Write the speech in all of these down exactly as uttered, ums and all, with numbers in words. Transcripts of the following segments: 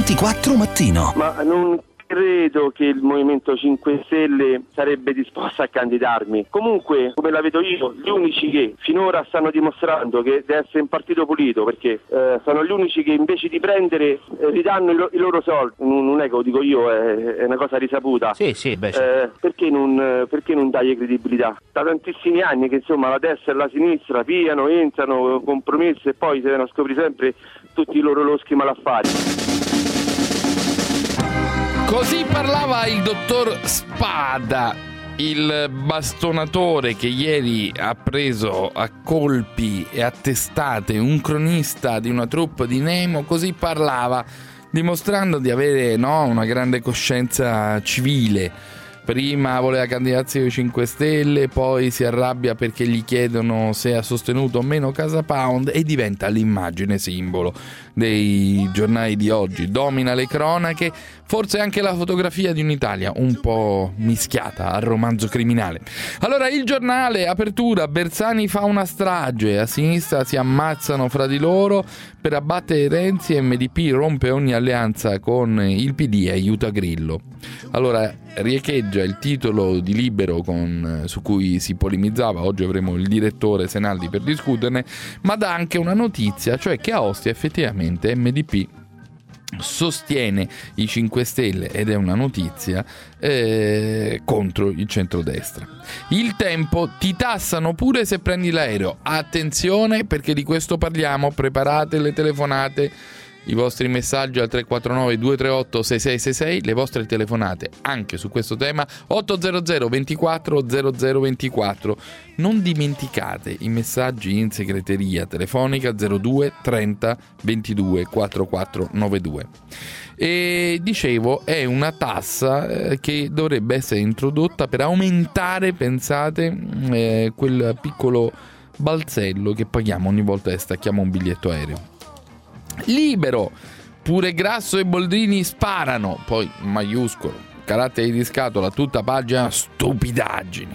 ventiquattro mattino. Ma non credo che il Movimento cinque Stelle sarebbe disposto a candidarmi. Comunque, come la vedo io, gli unici che finora stanno dimostrando che deve essere un partito pulito, perché eh, sono gli unici che invece di prendere eh, ridanno i, lo- i loro soldi. Non, non è che lo dico io, è, è una cosa risaputa. Sì, sì, beh, sì. Eh, perché non, perché non dai credibilità? Da tantissimi anni che insomma la destra e la sinistra piano, entrano, compromessi e poi si devono scoprire sempre tutti i loro loschi malaffari. Così parlava il dottor Spada, il bastonatore che ieri ha preso a colpi e a testate un cronista di una troupe di Nemo. Così parlava, dimostrando di avere no, una grande coscienza civile. Prima voleva candidarsi ai cinque Stelle, poi si arrabbia perché gli chiedono se ha sostenuto o meno Casa Pound e diventa l'immagine simbolo dei giornali di oggi. Domina le cronache, forse anche la fotografia di un'Italia un po' mischiata al romanzo criminale. Allora, il Giornale, apertura: Bersani fa una strage, a sinistra si ammazzano fra di loro per abbattere Renzi e M D P rompe ogni alleanza con il P D e aiuta Grillo. Allora, riecheggia il titolo di Libero con, su cui si polemizzava. Oggi avremo il direttore Senaldi per discuterne, ma dà anche una notizia, cioè che a Ostia effettivamente M D P sostiene i cinque Stelle, ed è una notizia, eh, contro il centrodestra. Il Tempo: ti tassano pure se prendi l'aereo. Attenzione, perché di questo parliamo, preparate le telefonate, i vostri messaggi al tre quattro nove due tre otto sei sei sei sei, le vostre telefonate anche su questo tema otto zero zero ventiquattro zero zero ventiquattro. Non dimenticate i messaggi in segreteria telefonica zero due trenta ventidue quarantaquattro novantadue. E dicevo, è una tassa eh, che dovrebbe essere introdotta per aumentare, pensate, eh, quel piccolo balzello che paghiamo ogni volta che stacchiamo un biglietto aereo. Libero: pure Grasso e Boldrini sparano, poi maiuscolo, caratteri di scatola, tutta pagina stupidaggini.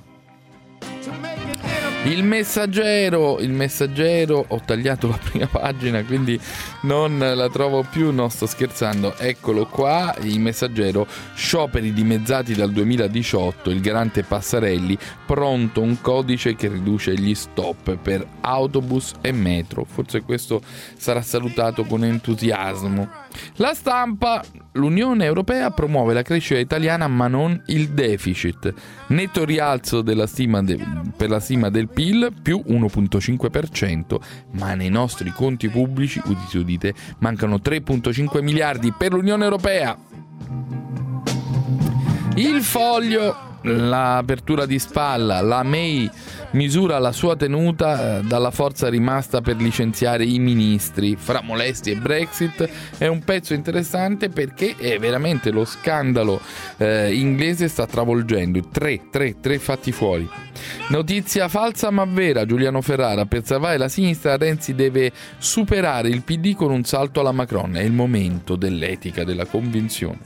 Il Messaggero, il Messaggero, ho tagliato la prima pagina quindi non la trovo più, no, sto scherzando, eccolo qua. Il Messaggero: scioperi dimezzati dal duemiladiciotto, il garante Passarelli, pronto un codice che riduce gli stop per autobus e metro. Forse questo sarà salutato con entusiasmo. La Stampa: l'Unione Europea promuove la crescita italiana ma non il deficit, netto rialzo della stima de- per la stima del P I L più uno virgola cinque per cento, ma nei nostri conti pubblici, udite udite, mancano tre virgola cinque miliardi per l'Unione Europea. Il Foglio: l'apertura di spalla, la May misura la sua tenuta dalla forza rimasta per licenziare i ministri. Fra molestie e Brexit è un pezzo interessante perché è veramente lo scandalo eh, inglese sta travolgendo. Tre, tre, tre fatti fuori. Notizia falsa ma vera: Giuliano Ferrara, per salvare la sinistra Renzi deve superare il P D con un salto alla Macron. È il momento dell'etica della convinzione.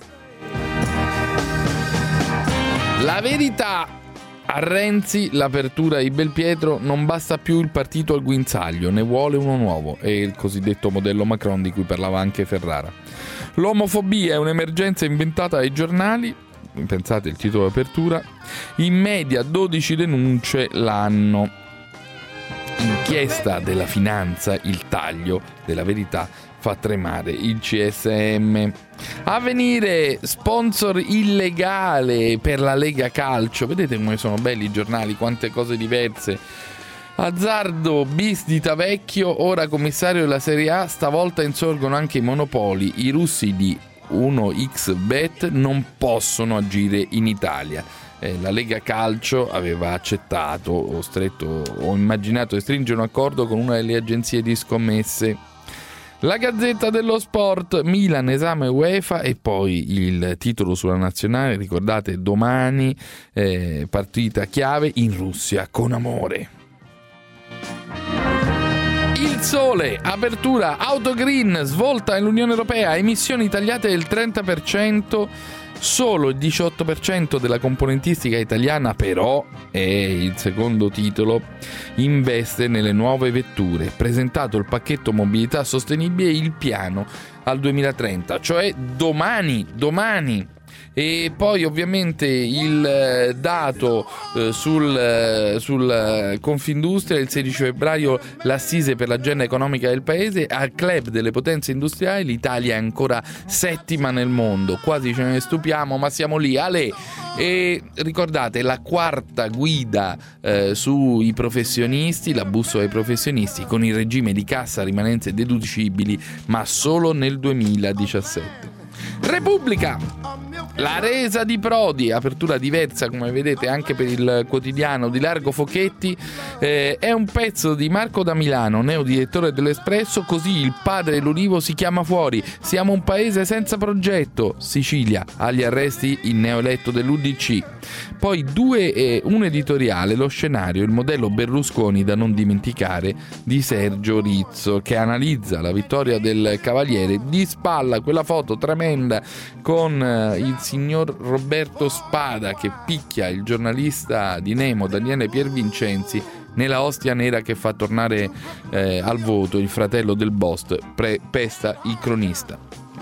La Verità: a Renzi l'apertura di Belpietro, non basta più il partito al guinzaglio, ne vuole uno nuovo. È il cosiddetto modello Macron di cui parlava anche Ferrara. L'omofobia è un'emergenza inventata dai giornali. Pensate il titolo di apertura. In media dodici denunce l'anno. Inchiesta della finanza, il taglio della Verità fa tremare il C S M. Avvenire: sponsor illegale per la Lega Calcio. Vedete come sono belli i giornali, quante cose diverse. Azzardo bis di Tavecchio, ora commissario della Serie A, stavolta insorgono anche i monopoli. I russi di uno x bet non possono agire in Italia. Eh, la Lega Calcio aveva accettato o stretto o immaginato di stringere un accordo con una delle agenzie di scommesse. La Gazzetta dello Sport: Milan esame UEFA, e poi il titolo sulla nazionale, ricordate, domani eh, partita chiave in Russia con amore. Il Sole: apertura, Autogreen, svolta nell'Unione Europea, emissioni tagliate del trenta per cento. Solo il diciotto per cento della componentistica italiana, però, è il secondo titolo, investe nelle nuove vetture. Presentato il pacchetto mobilità sostenibile, il piano al duemilatrenta, cioè domani, domani. E poi ovviamente il dato eh, sul, eh, sul Confindustria: il sedici febbraio l'assise per l'agenda economica del paese, al club delle potenze industriali l'Italia è ancora settima nel mondo, quasi ce ne stupiamo ma siamo lì, ale. E ricordate la quarta guida eh, sui professionisti, la bussola dei professionisti con il regime di cassa, rimanenze deducibili, ma solo nel duemiladiciassette. Repubblica, la resa di Prodi, apertura diversa come vedete anche per il quotidiano di Largo Fochetti, eh, è un pezzo di Marco da Milano, neodirettore dell'Espresso. Così il padre l'Ulivo si chiama fuori, siamo un paese senza progetto, Sicilia, agli arresti il neoeletto dell'U D C. Poi due, eh, un editoriale, Lo scenario, il modello Berlusconi da non dimenticare, di Sergio Rizzo, che analizza la vittoria del Cavaliere di spalla, quella foto tremenda con eh, il signor Roberto Spada che picchia il giornalista di Nemo Daniele Piervincenzi nella ostia nera che fa tornare eh, al voto il fratello del boss, pre- pesta il cronista.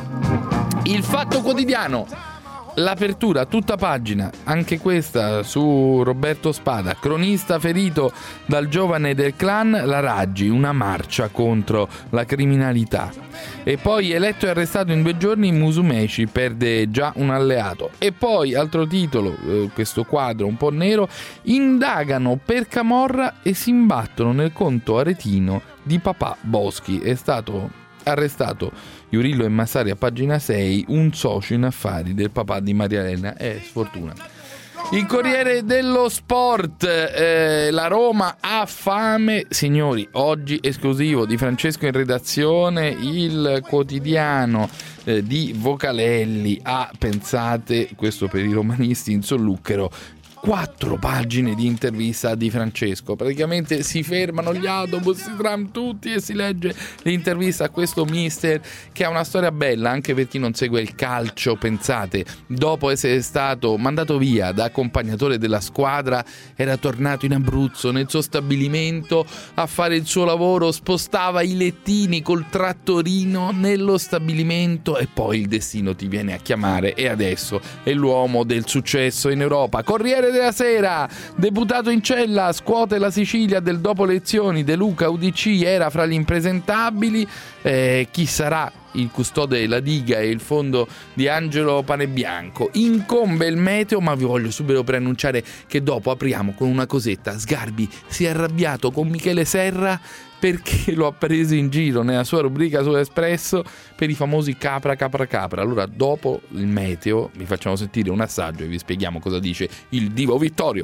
Il Fatto Quotidiano, l'apertura tutta pagina, anche questa su Roberto Spada, cronista ferito dal giovane del clan, la Raggi, una marcia contro la criminalità. E poi eletto e arrestato in due giorni, Musumeci perde già un alleato. E poi altro titolo, eh, questo quadro un po' nero, indagano per camorra e si imbattono nel conto aretino di papà Boschi. È stato arrestato Iurillo e Massari a pagina sei, un socio in affari del papà di Maria Elena. È sfortuna. Il Corriere dello Sport, eh, la Roma ha fame, signori, oggi esclusivo di Francesco in redazione, il quotidiano eh, di Vocalelli ha, pensate, questo per i romanisti in Solluchero, quattro pagine di intervista di Francesco. Praticamente si fermano gli autobus, si tram tutti e si legge l'intervista a questo mister che ha una storia bella anche per chi non segue il calcio. Pensate, dopo essere stato mandato via da accompagnatore della squadra, era tornato in Abruzzo nel suo stabilimento a fare il suo lavoro, spostava i lettini col trattorino nello stabilimento e poi il destino ti viene a chiamare e adesso è l'uomo del successo in Europa. Corriere della Sera, deputato in cella, scuote la Sicilia del dopo elezioni, De Luca U D C era fra gli impresentabili. Eh, chi sarà il custode della diga e il fondo di Angelo Panebianco? Incombe il meteo, ma vi voglio subito preannunciare che dopo apriamo con una cosetta. Sgarbi si è arrabbiato con Michele Serra perché lo ha preso in giro nella sua rubrica su Espresso per i famosi capra capra capra. Allora dopo il meteo vi facciamo sentire un assaggio e vi spieghiamo cosa dice il divo Vittorio.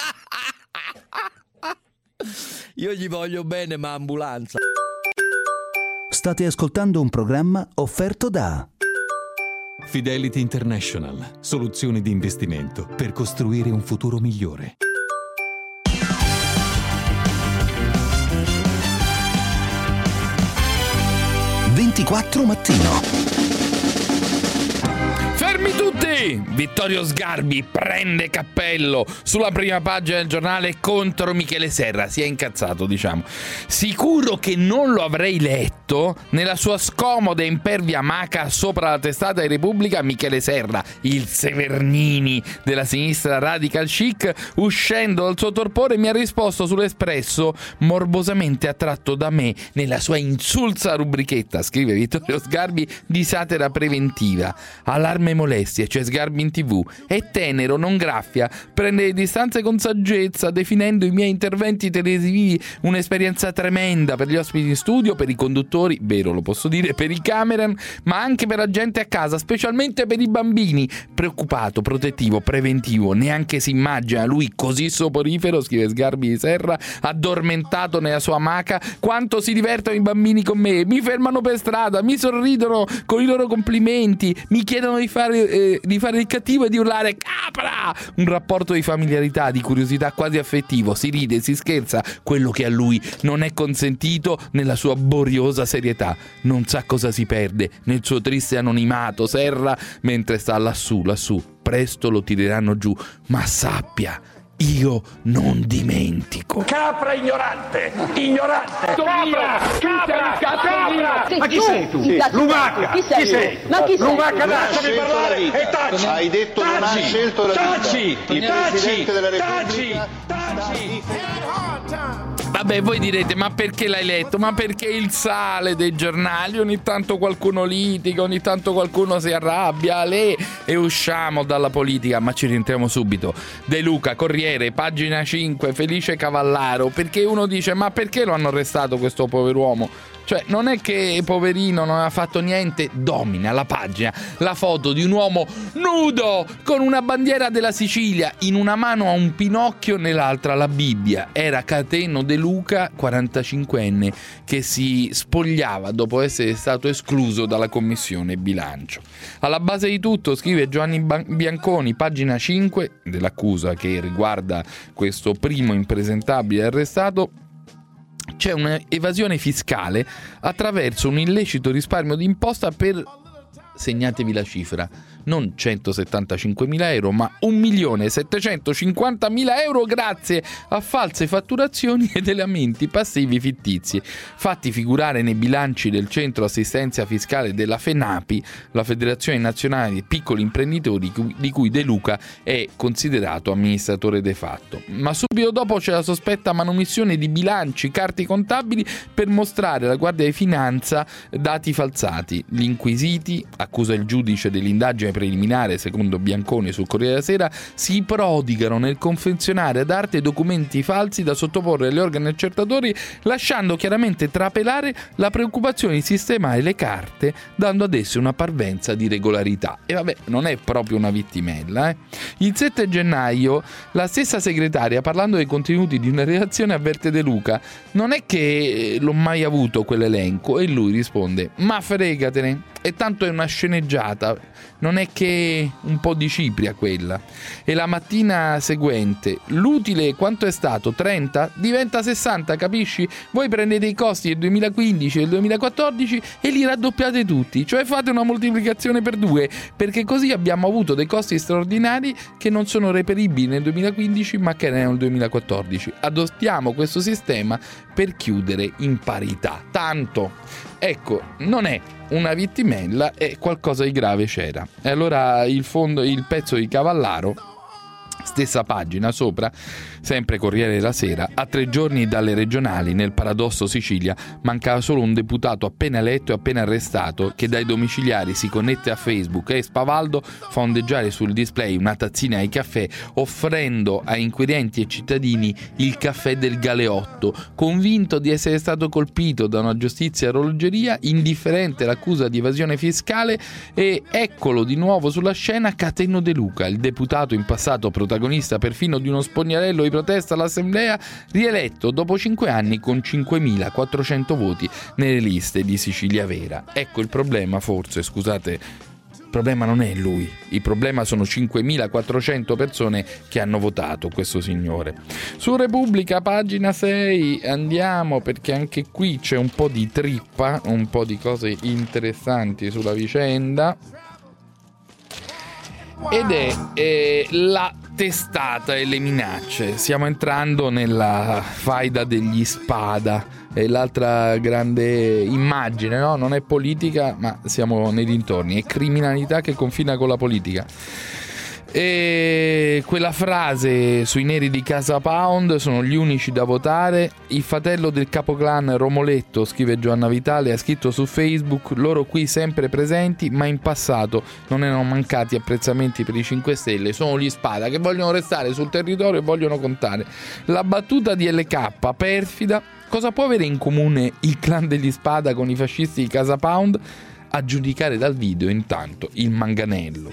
Io gli voglio bene, ma ambulanza. State ascoltando un programma offerto da Fidelity International, soluzioni di investimento per costruire un futuro migliore. ventiquattro mattino. Fermi tutti! Vittorio Sgarbi prende cappello sulla prima pagina del giornale contro Michele Serra. Si è incazzato, diciamo. Sicuro che non lo avrei letto nella sua scomoda e impervia maca sopra la testata di Repubblica. Michele Serra, il Severnini della sinistra radical chic, uscendo dal suo torpore mi ha risposto sull'Espresso, morbosamente attratto da me nella sua insulsa rubrichetta, scrive Vittorio Sgarbi, di satira preventiva. Allarme molestie, c'è Sgarbi in tv, è tenero, non graffia, prende le distanze con saggezza, definendo i miei interventi televisivi un'esperienza tremenda per gli ospiti in studio, per i conduttori, vero lo posso dire, per i cameraman, ma anche per la gente a casa, specialmente per i bambini. Preoccupato, protettivo, preventivo, neanche si immagina lui così soporifero, scrive Sgarbi di Serra, addormentato nella sua maca, quanto si divertono i bambini con me, mi fermano per strada, mi sorridono con i loro complimenti, mi chiedono di fare, eh, di fare il cattivo e di urlare capra, un rapporto di familiarità, di curiosità quasi affettivo, si ride, si scherza, quello che a lui non è consentito nella sua boriosa serietà. Non sa cosa si perde nel suo triste anonimato Serra mentre sta lassù, lassù, presto lo tireranno giù, ma sappia io non dimentico. Capra ignorante, ignorante, capra, capra, capra. Ma chi sei tu? Lumaca, chi sei? Ma chi sei? Lumaca, lasciami parlare e taci. Hai detto non ha scelto la vita. Taci, Il Presidente della taci, Repubblica. taci. Vabbè, voi direte, ma perché l'hai letto? Ma perché il sale dei giornali? Ogni tanto qualcuno litiga, ogni tanto qualcuno si arrabbia, le... e usciamo dalla politica, ma ci rientriamo subito. De Luca, Corriere, pagina cinque, Felice Cavallaro, perché uno dice, ma perché lo hanno arrestato questo pover'uomo? Cioè, non è che poverino non ha fatto niente, domina la pagina la foto di un uomo nudo con una bandiera della Sicilia, in una mano ha un Pinocchio, nell'altra la Bibbia. Era Cateno De Luca, quarantacinquenne, che si spogliava dopo essere stato escluso dalla commissione bilancio. Alla base di tutto, scrive Giovanni Bianconi, pagina cinque, dell'accusa che riguarda questo primo impresentabile arrestato, c'è un'evasione fiscale attraverso un illecito risparmio d'imposta per, segnatevi la cifra, non centosettantacinquemila euro, ma un milione settecentocinquantamila euro grazie a false fatturazioni ed elementi passivi fittizi, fatti figurare nei bilanci del Centro Assistenza Fiscale della FENAPI, la Federazione Nazionale dei Piccoli Imprenditori, di cui De Luca è considerato amministratore de facto. Ma subito dopo c'è la sospetta manomissione di bilanci, carte contabili per mostrare alla Guardia di Finanza dati falsati. Gli inquisiti, accusa il giudice dell'indagine preliminare secondo Bianconi sul Corriere della Sera, si prodigano nel confezionare ad arte documenti falsi da sottoporre agli organi accertatori, lasciando chiaramente trapelare la preoccupazione di sistemare le carte, dando ad esse una parvenza di regolarità. E vabbè, non è proprio una vittimella, eh? Il sette gennaio la stessa segretaria, parlando dei contenuti di una relazione, avverte De Luca: non è che l'ho mai avuto quell'elenco, e lui risponde: ma fregatene, e tanto è una sceneggiata, non è che un po' di cipria quella. E la mattina seguente: l'utile quanto è stato? trenta? Diventa sessanta, capisci? Voi prendete i costi del duemilaquindici e del duemilaquattordici e li raddoppiate tutti, cioè fate una moltiplicazione per due, perché così abbiamo avuto dei costi straordinari che non sono reperibili nel duemilaquindici ma che erano nel duemilaquattordici. Adottiamo questo sistema per chiudere in parità. Tanto, ecco, non è una vittimella, e qualcosa di grave c'era. E allora il fondo, il pezzo di Cavallaro, stessa pagina sopra, sempre Corriere della Sera: a tre giorni dalle regionali nel paradosso Sicilia mancava solo un deputato appena eletto e appena arrestato che dai domiciliari si connette a Facebook e spavaldo fa ondeggiare sul display una tazzina di caffè, offrendo a inquirenti e cittadini il caffè del Galeotto, convinto di essere stato colpito da una giustizia a orologeria, indifferente all'accusa di evasione fiscale. E eccolo di nuovo sulla scena Cateno De Luca, il deputato in passato protagonista perfino di uno spogliarello di protesta all'Assemblea, rieletto dopo cinque anni con cinquemilaquattrocento voti nelle liste di Sicilia Vera. Ecco il problema, forse, scusate, il problema non è lui, il problema sono cinquemilaquattrocento persone che hanno votato questo signore. Su Repubblica, pagina sei, andiamo, perché anche qui c'è un po' di trippa, un po' di cose interessanti sulla vicenda, ed è eh, la testata e le minacce. Stiamo entrando nella faida degli Spada, è l'altra grande immagine, no? Non è politica, ma siamo nei dintorni, è criminalità che confina con la politica. E quella frase sui neri di Casa Pound: sono gli unici da votare. Il fratello del capoclan Romoletto, scrive Giovanna Vitale, ha scritto su Facebook: loro qui sempre presenti, ma in passato non erano mancati apprezzamenti per i cinque Stelle. Sono gli Spada che vogliono restare sul territorio e vogliono contare. La battuta di L K, perfida. Cosa può avere in comune il clan degli Spada con i fascisti di Casa Pound? A giudicare dal video, intanto, il manganello.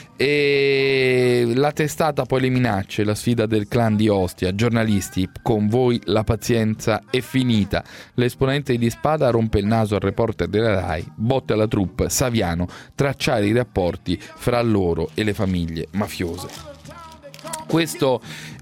E la testata, poi le minacce, la sfida del clan di Ostia: giornalisti, con voi la pazienza è finita. L'esponente di Spada rompe il naso al reporter della Rai, botte alla troupe, Saviano, tracciare i rapporti fra loro e le famiglie mafiose. Questo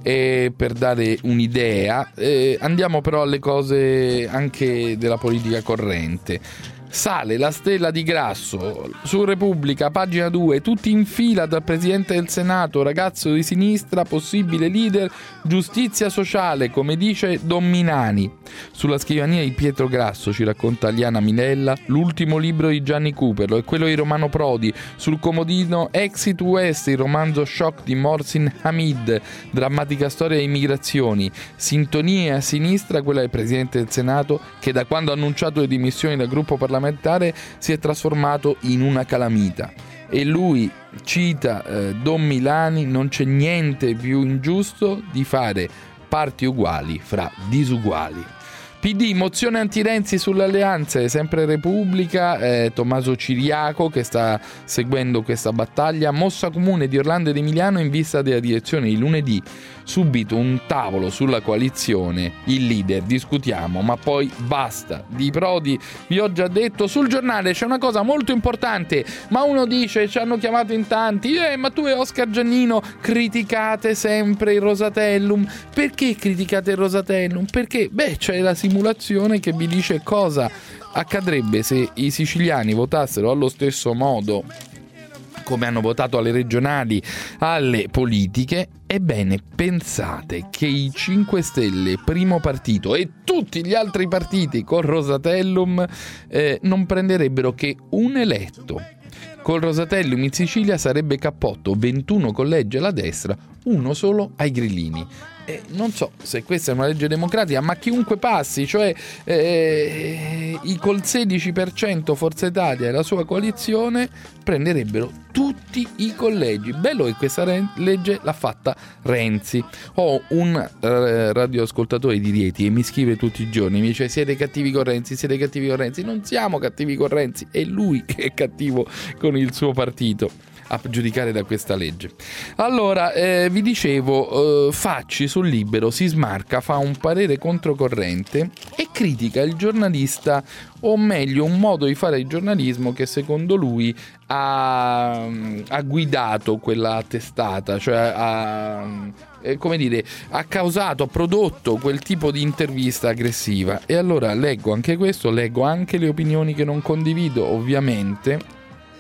E per dare un'idea, eh, andiamo però alle cose anche della politica corrente. Sale la stella di Grasso su Repubblica, pagina due, tutti in fila dal Presidente del Senato, ragazzo di sinistra, possibile leader, giustizia sociale, come dice Don Minani. Sulla scrivania di Pietro Grasso, ci racconta Liana Minella, l'ultimo libro di Gianni Cuperlo e quello di Romano Prodi. Sul comodino Exit West, il romanzo shock di Mohsin Hamid, drammatica storia di migrazioni. Sintonia a sinistra, quella del Presidente del Senato, che da quando ha annunciato le dimissioni dal gruppo parlamentare si è trasformato in una calamita. E lui cita eh, Don Milani: non c'è niente più ingiusto di fare parti uguali fra disuguali. P D, mozione anti-Renzi sulle alleanze, sempre Repubblica, eh, Tommaso Ciriaco che sta seguendo questa battaglia. Mossa comune di Orlando ed Emiliano in vista della direzione di lunedì. Subito un tavolo sulla coalizione, il leader, discutiamo, ma poi basta. Di Prodi vi ho già detto. Sul giornale c'è una cosa molto importante, ma uno dice: ci hanno chiamato in tanti, eh, ma tu e Oscar Giannino criticate sempre il Rosatellum. Perché criticate il Rosatellum? Perché, beh, c'è la simulazione che vi dice cosa accadrebbe se i siciliani votassero allo stesso modo come hanno votato alle regionali, alle politiche. Ebbene, pensate che i cinque Stelle, primo partito, e tutti gli altri partiti con Rosatellum eh, non prenderebbero che un eletto. Col Rosatellum in Sicilia sarebbe cappotto, ventuno collegi alla destra, uno solo ai grillini. Eh, non so se questa è una legge democratica, ma chiunque passi, cioè eh, i col sedici per cento Forza Italia e la sua coalizione prenderebbero tutti i collegi. Bello che questa re- legge l'ha fatta Renzi. Ho un eh, radioascoltatore di Rieti e mi scrive tutti i giorni, mi dice: siete cattivi con Renzi, siete cattivi con Renzi. Non siamo cattivi con Renzi, è lui che è cattivo con il suo partito, a giudicare da questa legge. Allora, eh, vi dicevo, eh, Facci sul Libero si smarca, fa un parere controcorrente e critica il giornalista, o meglio un modo di fare il giornalismo che secondo lui ha, ha guidato quella testata, cioè ha, eh, come dire, ha causato, ha prodotto quel tipo di intervista aggressiva. E allora leggo anche questo, leggo anche le opinioni che non condivido, ovviamente.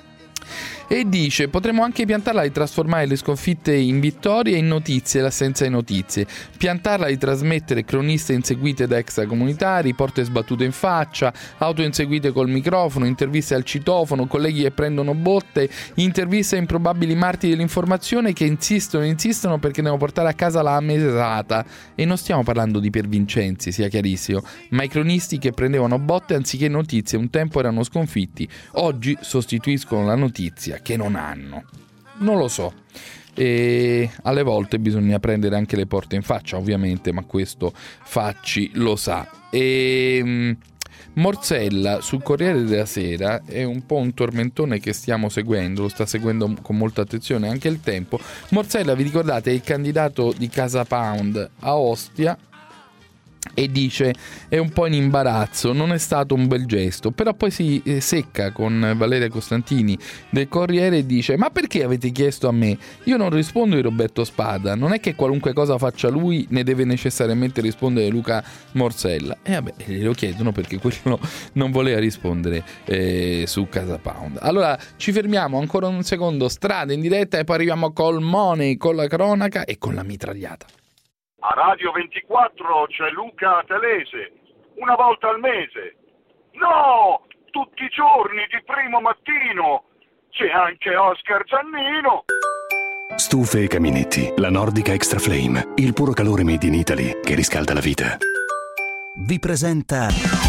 E dice: potremmo anche piantarla di trasformare le sconfitte in vittorie e in notizie e l'assenza di notizie, piantarla di trasmettere croniste inseguite da extracomunitari, porte sbattute in faccia, auto inseguite col microfono, interviste al citofono, colleghi che prendono botte, interviste a improbabili martiri dell'informazione che insistono e insistono perché devono portare a casa la mesata. E non stiamo parlando di Piervincenzi, sia chiarissimo, ma i cronisti che prendevano botte anziché notizie un tempo erano sconfitti, oggi sostituiscono la notizia che non hanno. Non lo so. E alle volte bisogna prendere anche le porte in faccia, ovviamente, ma questo Facci lo sa. E Morsella sul Corriere della Sera è un po' un tormentone che stiamo seguendo, lo sta seguendo con molta attenzione anche il Tempo. Morsella, vi ricordate, è il candidato di Casa Pound a Ostia, e dice: è un po' in imbarazzo, non è stato un bel gesto. Però poi si secca con Valeria Costantini del Corriere e dice: ma perché avete chiesto a me? Io non rispondo di Roberto Spada, non è che qualunque cosa faccia lui ne deve necessariamente rispondere Luca Morsella. E vabbè, glielo chiedono perché quello non voleva rispondere eh, su Casa Pound. Allora ci fermiamo ancora un secondo, strada in diretta, e poi arriviamo col Money, con la cronaca e con la mitragliata. A Radio ventiquattro c'è Luca Telese, una volta al mese. No, tutti i giorni di primo mattino. C'è anche Oscar Giannino. Stufe e caminetti, la Nordica Extra Flame, il puro calore made in Italy che riscalda la vita. Vi presenta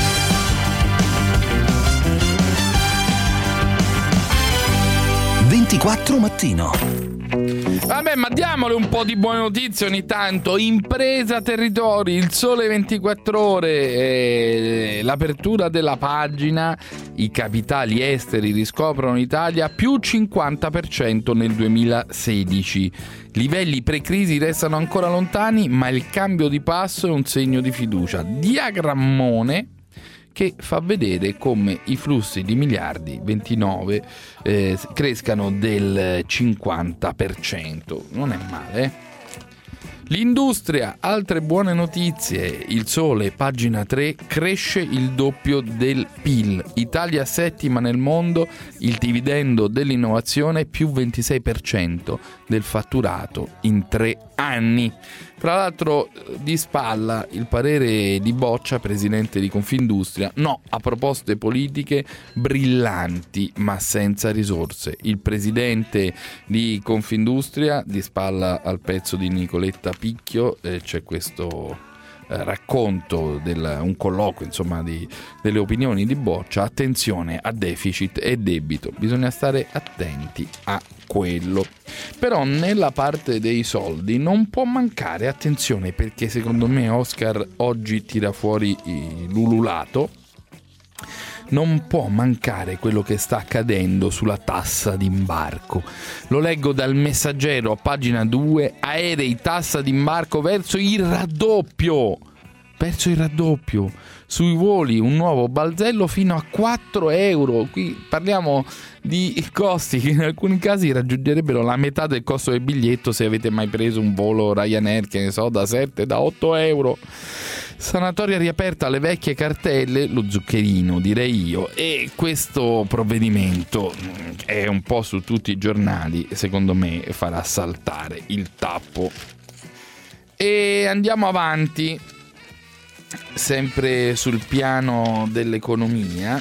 ventiquattro Mattino. Vabbè, ma diamole un po' di buone notizie ogni tanto. Impresa Territori, il Sole ventiquattro Ore, eh, l'apertura della pagina, i capitali esteri riscoprono Italia più cinquanta per cento nel duemilasedici. Livelli pre-crisi restano ancora lontani, ma il cambio di passo è un segno di fiducia. Diagrammone che fa vedere come i flussi di miliardi ventinove eh, crescano del cinquanta per cento. Non è male, eh? L'industria, altre buone notizie. Il Sole, pagina tre, cresce il doppio del P I L. Italia settima nel mondo, il dividendo dell'innovazione più ventisei per cento del fatturato in tre anni. Fra l'altro, di spalla il parere di Boccia, presidente di Confindustria, no a proposte politiche brillanti ma senza risorse. Il presidente di Confindustria, di spalla al pezzo di Nicoletta Picchio, eh, c'è questo eh, racconto, del, un colloquio insomma di, delle opinioni di Boccia. Attenzione a deficit e debito, bisogna stare attenti a quello. Però nella parte dei soldi non può mancare, attenzione, perché secondo me Oscar oggi tira fuori l'ululato, non può mancare quello che sta accadendo sulla tassa d'imbarco. Lo leggo dal Messaggero a pagina due, aerei tassa d'imbarco verso il raddoppio, verso il raddoppio. Sui voli un nuovo balzello fino a quattro euro. Qui parliamo di costi che in alcuni casi raggiungerebbero la metà del costo del biglietto se avete mai preso un volo Ryanair, che ne so, da sette, da otto euro. Sanatoria riaperta alle vecchie cartelle, lo zuccherino direi io, e questo provvedimento è un po' su tutti i giornali, secondo me farà saltare il tappo. E andiamo avanti, sempre sul piano dell'economia.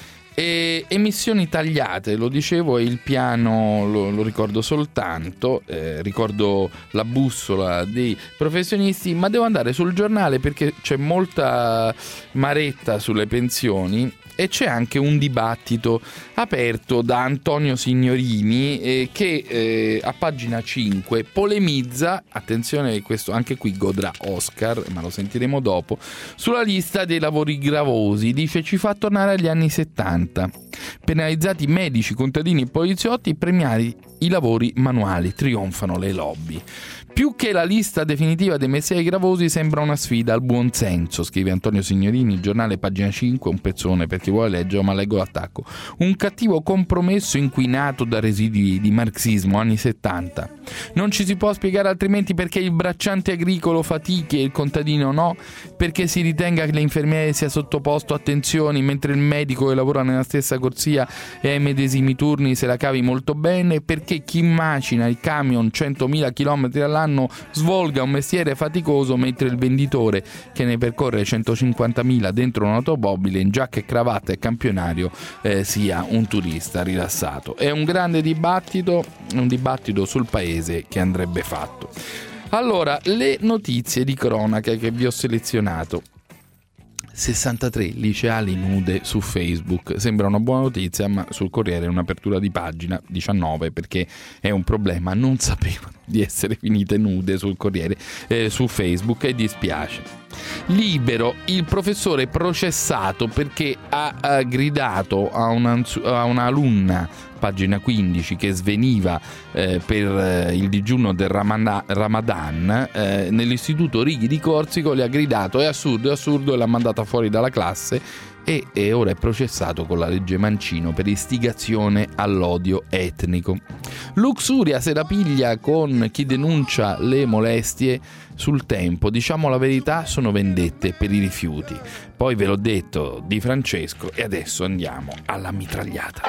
E emissioni tagliate, lo dicevo, è il piano, lo, lo ricordo soltanto, eh, ricordo la bussola dei professionisti, ma devo andare sul giornale perché c'è molta maretta sulle pensioni e c'è anche un dibattito aperto da Antonio Signorini eh, che eh, a pagina cinque polemizza, attenzione questo anche qui godrà Oscar, ma lo sentiremo dopo, sulla lista dei lavori gravosi. Dice: ci fa tornare agli anni settanta, penalizzati medici, contadini e poliziotti, premiati i lavori manuali, trionfano le lobby. Più che la lista definitiva dei mestieri gravosi sembra una sfida al buonsenso, scrive Antonio Signorini, il giornale pagina cinque, un pezzone per chi vuole leggere, ma leggo l'attacco. Un cattivo compromesso inquinato da residui di marxismo anni settanta. Non ci si può spiegare altrimenti perché il bracciante agricolo fatichi e il contadino no, perché si ritenga che l'infermiere sia sottoposto a tensioni mentre il medico che lavora nella stessa corsia e ai medesimi turni se la cavi molto bene, perché chi macina il camion centomila chilometri all'anno svolga un mestiere faticoso mentre il venditore che ne percorre centocinquantamila dentro un'automobile in giacca e cravatta e campionario eh, sia un turista rilassato. È un grande dibattito, un dibattito sul paese che andrebbe fatto. Allora, le notizie di cronaca che vi ho selezionato. sessantatré liceali nude su Facebook, sembra una buona notizia, ma sul Corriere è un'apertura di pagina diciannove perché è un problema, non sapevano di essere finite nude sul Corriere, eh, su Facebook, e dispiace. Libero, il professore processato perché ha, ha gridato a, una, a un'alunna, pagina quindici, che sveniva eh, per eh, il digiuno del Ramadan, Ramadan eh, nell'istituto Righi di Corsico, le ha gridato è assurdo, è assurdo, e l'ha mandata fuori dalla classe e, e ora è processato con la legge Mancino per istigazione all'odio etnico. Luxuria se la piglia con chi denuncia le molestie sul Tempo. Diciamo la verità, sono vendette per i rifiuti. Poi ve l'ho detto Di Francesco e adesso andiamo alla mitragliata.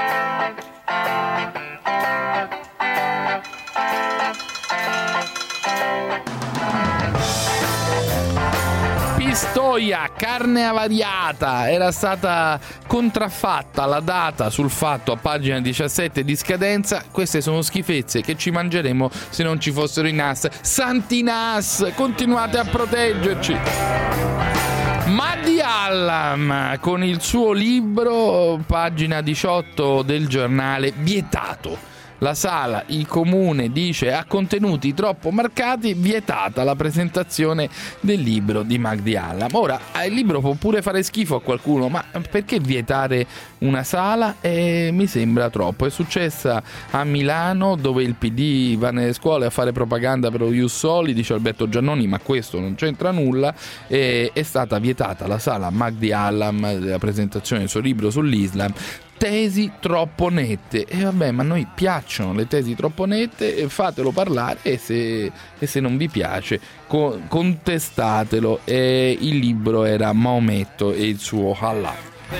Pistoia, carne avariata, era stata contraffatta la data sul fatto a pagina diciassette di scadenza. Queste sono schifezze che ci mangeremo se non ci fossero i N A S. Santi N A S, continuate a proteggerci. Mahdi Allam con il suo libro, pagina diciotto del giornale, vietato. La sala, il comune dice ha contenuti troppo marcati, vietata la presentazione del libro di Mahdi Allam. Ora, il libro può pure fare schifo a qualcuno, ma perché vietare una sala? Eh, mi sembra troppo. È successa a Milano, dove il P D va nelle scuole a fare propaganda per lo Ius Soli, dice Alberto Giannoni, ma questo non c'entra nulla. Eh, è stata vietata la sala Mahdi Allam, la presentazione del suo libro sull'Islam. tesi troppo nette. E vabbè, ma a noi piacciono le tesi troppo nette, e fatelo parlare, e se, e se non vi piace co- contestatelo. E il libro era Maometto e il suo Allah.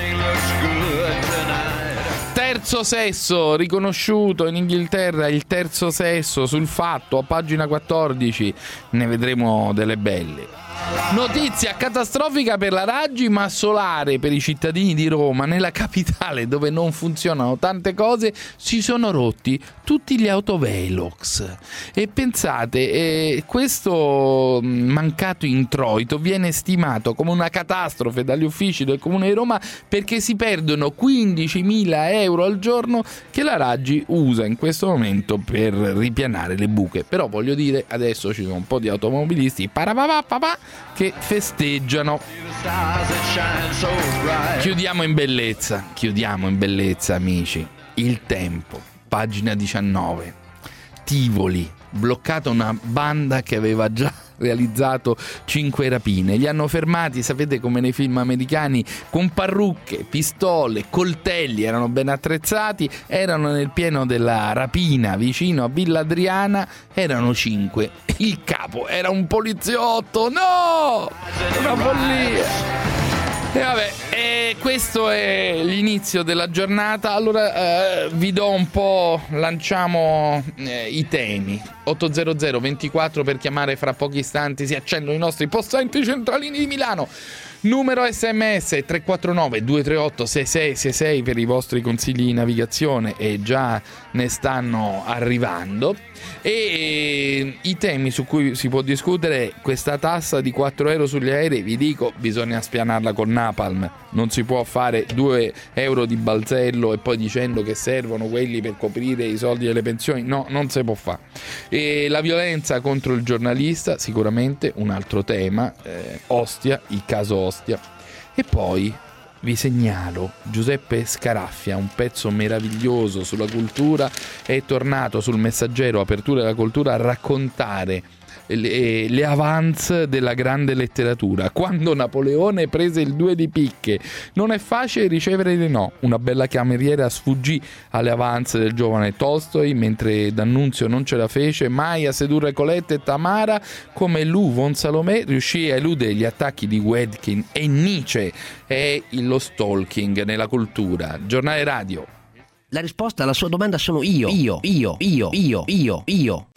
Terzo sesso, riconosciuto in Inghilterra il terzo sesso sul Fatto, a pagina quattordici, ne vedremo delle belle. Notizia catastrofica per la Raggi, ma solare per i cittadini di Roma. Nella capitale, dove non funzionano tante cose, si sono rotti tutti gli autovelox. E pensate, eh, questo mancato introito viene stimato come una catastrofe dagli uffici del Comune di Roma, perché si perdono quindicimila euro al giorno che la Raggi usa in questo momento per ripianare le buche. Però voglio dire, adesso ci sono un po' di automobilisti parapapapapà che festeggiano. Chiudiamo in bellezza, chiudiamo in bellezza, amici. Il Tempo, pagina diciannove. Tivoli, bloccata una banda che aveva già realizzato cinque rapine. Li hanno fermati, sapete, come nei film americani, con parrucche, pistole, coltelli, erano ben attrezzati, erano nel pieno della rapina vicino a Villa Adriana, erano cinque. Il capo era un poliziotto, no! Una follia! E vabbè, e questo è l'inizio della giornata. Allora eh, vi do un po', lanciamo eh, i temi. ottocento ventiquattro per chiamare, fra pochi istanti si accendono i nostri possenti centralini di Milano. Numero sms tre quattro nove due tre otto sei sei sei sei per i vostri consigli di navigazione, e già ne stanno arrivando. E, e i temi su cui si può discutere: questa tassa di quattro euro sugli aerei, vi dico, bisogna spianarla con napalm. Non si può fare due euro di balzello e poi dicendo che servono quelli per coprire i soldi delle pensioni. No, non si può fare. E la violenza contro il giornalista, sicuramente un altro tema. eh, Ostia, il caso Ostia. E poi vi segnalo Giuseppe Scaraffia, un pezzo meraviglioso sulla cultura. È tornato sul Messaggero, apertura della cultura, a raccontare le, le avance della grande letteratura. Quando Napoleone prese il due di picche. Non è facile ricevere dei no. Una bella cameriera sfuggì alle avance del giovane Tolstoi, mentre D'Annunzio non ce la fece mai a sedurre Colette e Tamara. Come Lou von Salomé riuscì a eludere gli attacchi di Wedkin e Nietzsche. È lo stalking nella cultura. Giornale radio. La risposta alla sua domanda sono io, io, io, io, io, io, io.